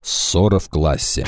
Ссора в классе.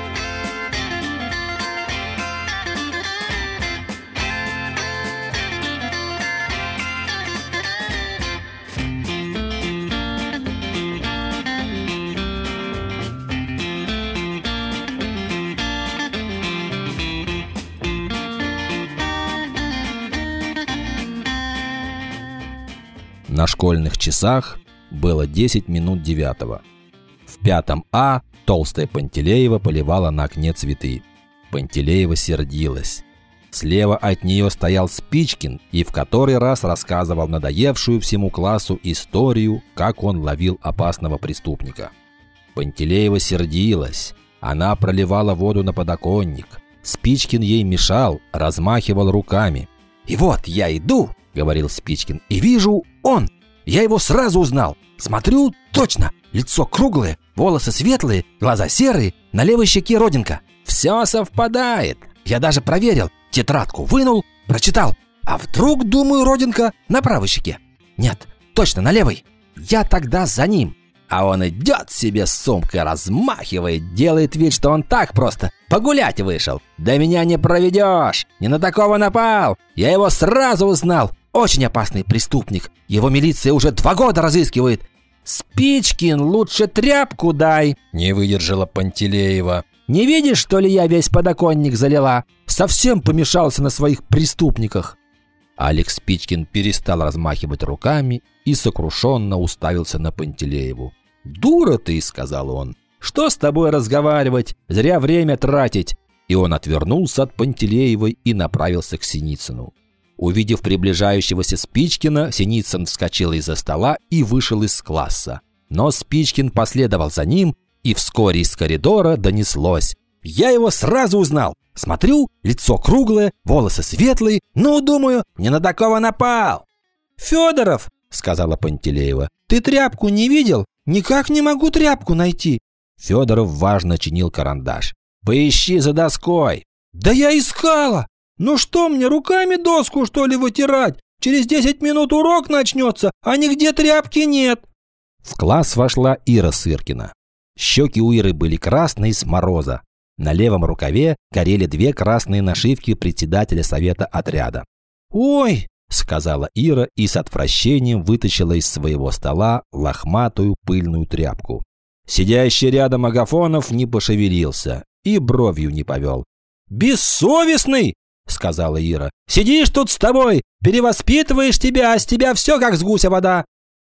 На школьных часах было 10 минут 9. В 5 А толстая Пантелеева поливала на окне цветы. Пантелеева сердилась. Слева от нее стоял Спичкин и в который раз рассказывал надоевшую всему классу историю, как он ловил опасного преступника. Пантелеева сердилась. Она проливала воду на подоконник. Спичкин ей мешал, размахивал руками. «И вот я иду, — говорил Спичкин, — и вижу он. Я его сразу узнал. Смотрю, точно, лицо круглое, волосы светлые, глаза серые, на левой щеке родинка. Все совпадает. Я даже проверил, тетрадку вынул, прочитал. А вдруг, думаю, родинка на правой щеке? Нет, точно на левой. Я тогда за ним. А он идет себе с сумкой, размахивает, делает вид, что он так просто погулять вышел. Да меня не проведешь, не на такого напал. Я его сразу узнал. Очень опасный преступник. Его милиция уже 2 года разыскивает. Спичкин, лучше тряпку дай. Не выдержала Пантелеева. Не видишь, что ли, я весь подоконник залила? Совсем помешался на своих преступниках. Алекс Спичкин перестал размахивать руками и сокрушенно уставился на Пантелееву. «Дура ты!» – сказал он. «Что с тобой разговаривать? Зря время тратить!» И он отвернулся от Пантелеевой и направился к Синицыну. Увидев приближающегося Спичкина, Синицын вскочил из-за стола и вышел из класса. Но Спичкин последовал за ним, и вскоре из коридора донеслось: «Я его сразу узнал. Смотрю, лицо круглое, волосы светлые. Ну, думаю, не на такого напал». «Федоров, — сказала Пантелеева, — ты тряпку не видел? Никак не могу тряпку найти». Федоров важно чинил карандаш. «Поищи за доской». «Да я искала! Ну что мне, руками доску, что ли, вытирать? Через 10 минут урок начнется, а нигде тряпки нет». В класс вошла Ира Сыркина. Щеки у Иры были красные с мороза. На левом рукаве горели 2 красные нашивки председателя совета отряда. «Ой!» – сказала Ира и с отвращением вытащила из своего стола лохматую пыльную тряпку. Сидящий рядом Агафонов не пошевелился и бровью не повел. «Бессовестный!» – сказала Ира. «Сидишь тут с тобой, перевоспитываешь тебя, а с тебя все как с гуся вода».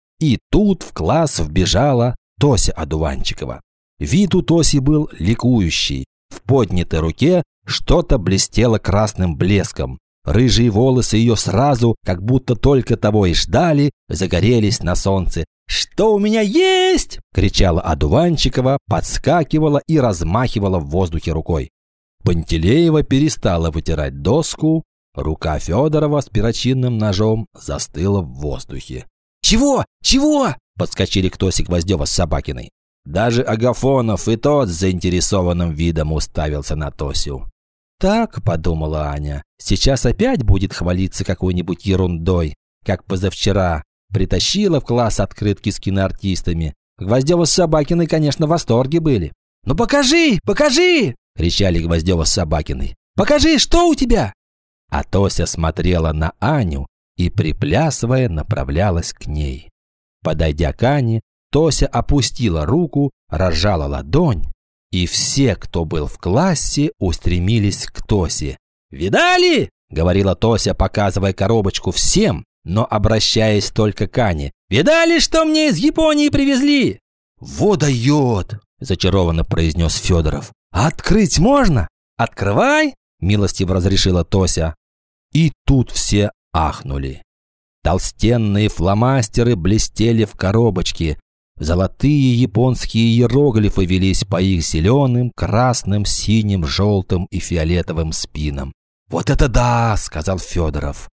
И тут в класс вбежала Тося Одуванчикова. Вид у Тоси был ликующий. В поднятой руке что-то блестело красным блеском. Рыжие волосы ее сразу, как будто только того и ждали, загорелись на солнце. «Что у меня есть?» – кричала Одуванчикова, подскакивала и размахивала в воздухе рукой. Пантелеева перестала вытирать доску. Рука Федорова с перочинным ножом застыла в воздухе. «Чего? Чего?» – подскочили к Тосе Гвоздева с Собакиной. Даже Агафонов и тот с заинтересованным видом уставился на Тосю. «Так, — подумала Аня, — сейчас опять будет хвалиться какой-нибудь ерундой, как позавчера. Притащила в класс открытки с киноартистами. Гвоздева с Собакиной, конечно, в восторге были». «Ну покажи, покажи!» – кричали Гвоздева с Собакиной. «Покажи, что у тебя?» А Тося смотрела на Аню и, приплясывая, направлялась к ней. Подойдя к Ане, Тося опустила руку, разжала ладонь, и все, кто был в классе, устремились к Тосе. «Видали?» – говорила Тося, показывая коробочку всем, но обращаясь только к Ане. «Видали, что мне из Японии привезли?» «Во дает!» – зачарованно произнес Федоров. «Открыть можно?» «Открывай!» – милостиво разрешила Тося. И тут все ахнули. Толстенные фломастеры блестели в коробочке. Золотые японские иероглифы велись по их зеленым, красным, синим, желтым и фиолетовым спинам. «Вот это да!» – сказал Федоров.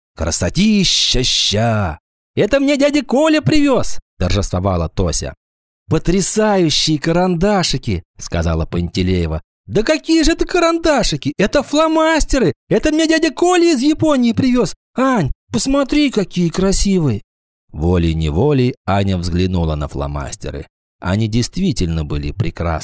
«Красотища-ща!» «Это мне дядя Коля привез!» – торжествовала Тося. «Потрясающие карандашики!» – сказала Пантелеева. «Да какие же это карандашики? Это фломастеры! Это мне дядя Коля из Японии привез! Ань, посмотри, какие красивые!» Волей-неволей Аня взглянула на фломастеры. Они действительно были прекрасны.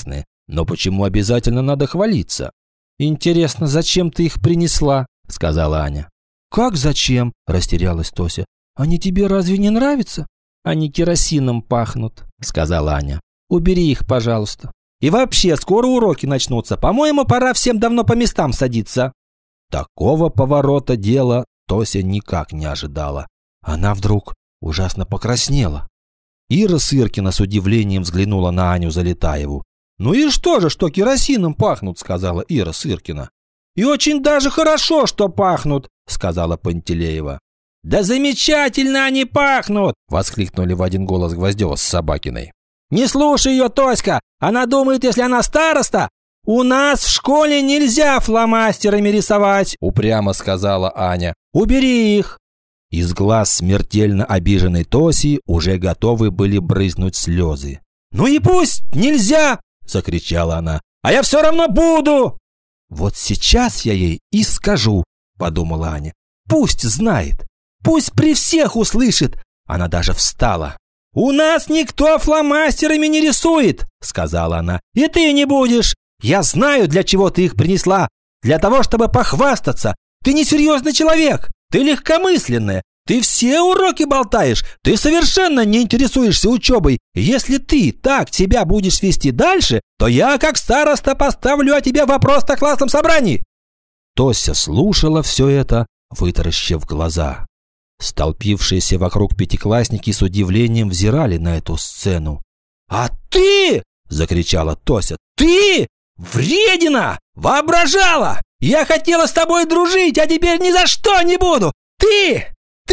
Но почему обязательно надо хвалиться? Интересно, зачем ты их принесла? Сказала Аня. Как зачем? Растерялась Тося. Они тебе разве не нравятся? Они керосином пахнут, сказала Аня. Убери их, пожалуйста. И вообще, скоро уроки начнутся. По-моему, пора всем давно по местам садиться. Такого поворота дела Тося никак не ожидала. Она вдруг ужасно покраснела. Ира Сыркина с удивлением взглянула на Аню Залетаеву. «Ну и что же, что керосином пахнут?» – сказала Ира Сыркина. «И очень даже хорошо, что пахнут», – сказала Пантелеева. «Да замечательно они пахнут!» – воскликнули в один голос Гвоздева с Собакиной. «Не слушай ее, Тоська! Она думает, если она староста, у нас в школе нельзя фломастерами рисовать!» – упрямо сказала Аня. «Убери их!» Из глаз смертельно обиженной Тоси уже готовы были брызнуть слезы. «Ну и пусть нельзя!» – закричала она. «А я все равно буду!» «Вот сейчас я ей и скажу!» – подумала Аня. «Пусть знает! Пусть при всех услышит!» Она даже встала. «У нас никто фломастерами не рисует!» – сказала она. «И ты не будешь! Я знаю, для чего ты их принесла! Для того, чтобы похвастаться! Ты несерьезный человек! Ты легкомысленная! Ты все уроки болтаешь! Ты совершенно не интересуешься учебой! Если ты так себя будешь вести дальше, то я, как староста, поставлю о тебе вопрос на классном собрании!» Тося слушала все это, вытаращив глаза. Столпившиеся вокруг пятиклассники с удивлением взирали на эту сцену. «А ты!» – закричала Тося. «Ты! Вредина! Воображала! Я хотела с тобой дружить, а теперь ни за что не буду! Ты!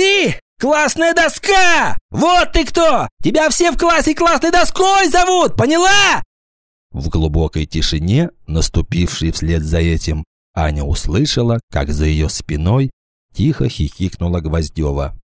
Классная доска! Вот ты кто! Тебя все в классе классной доской зовут, поняла?» В глубокой тишине, наступившей вслед за этим, Аня услышала, как за ее спиной тихо хихикнула Гвоздева.